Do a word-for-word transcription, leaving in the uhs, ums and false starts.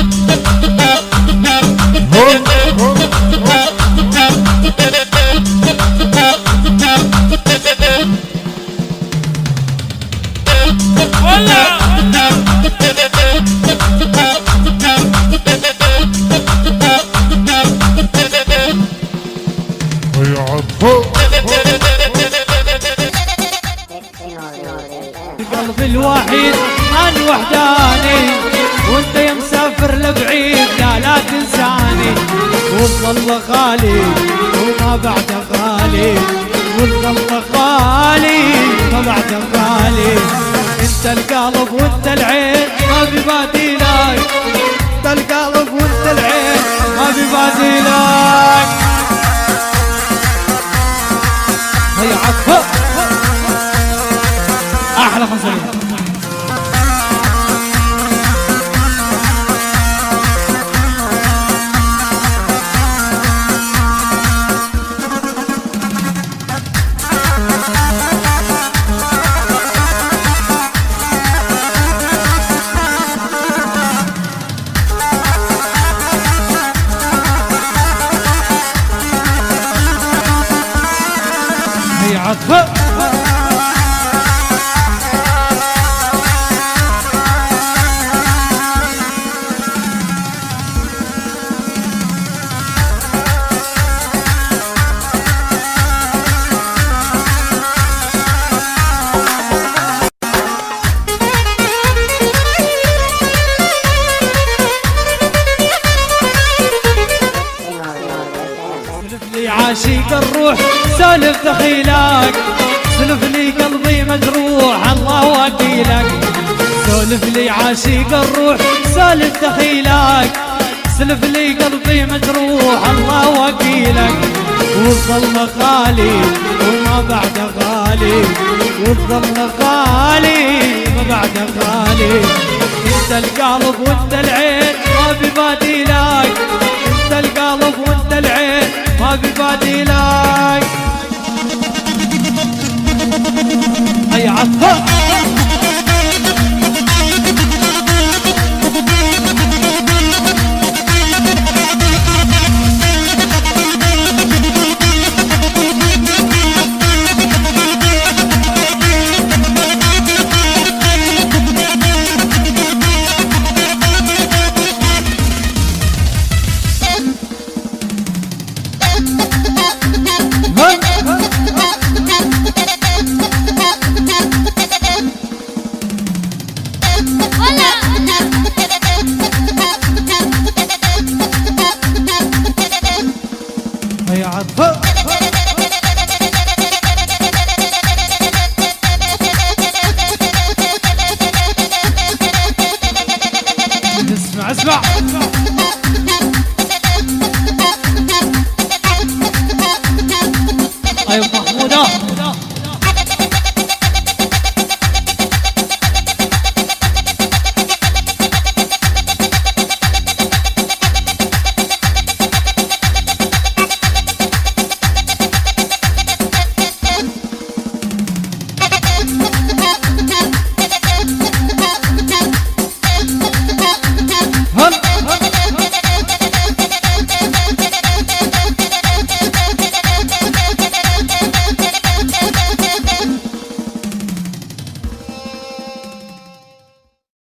القلب الوحيد عن وحداني، وانت يا مسافر لبعيد لا لا تنساني، والظل غالي وما بعده غالي، والظل غالي ما بعده غالي. انت القلب وانت العين ما ببادي لك، انت القلب وانت العين ما ببادي لك. هيا عفو احلى خمسة. هيا عفو عاشق الروح سالف دخيلك، سلف لي قلبي مجروح الله وكيلك. سولف لي عاشق الروح سالف دخيلك، سلف لي قلبي مجروح الله وكيلك. والظل غالي وما بعده غالي، والظل غالي ما بعده غالي. انت القلب وانت العين ما ببادي لك، انت القلب وانت العين ما ببادي لك. هيا عطها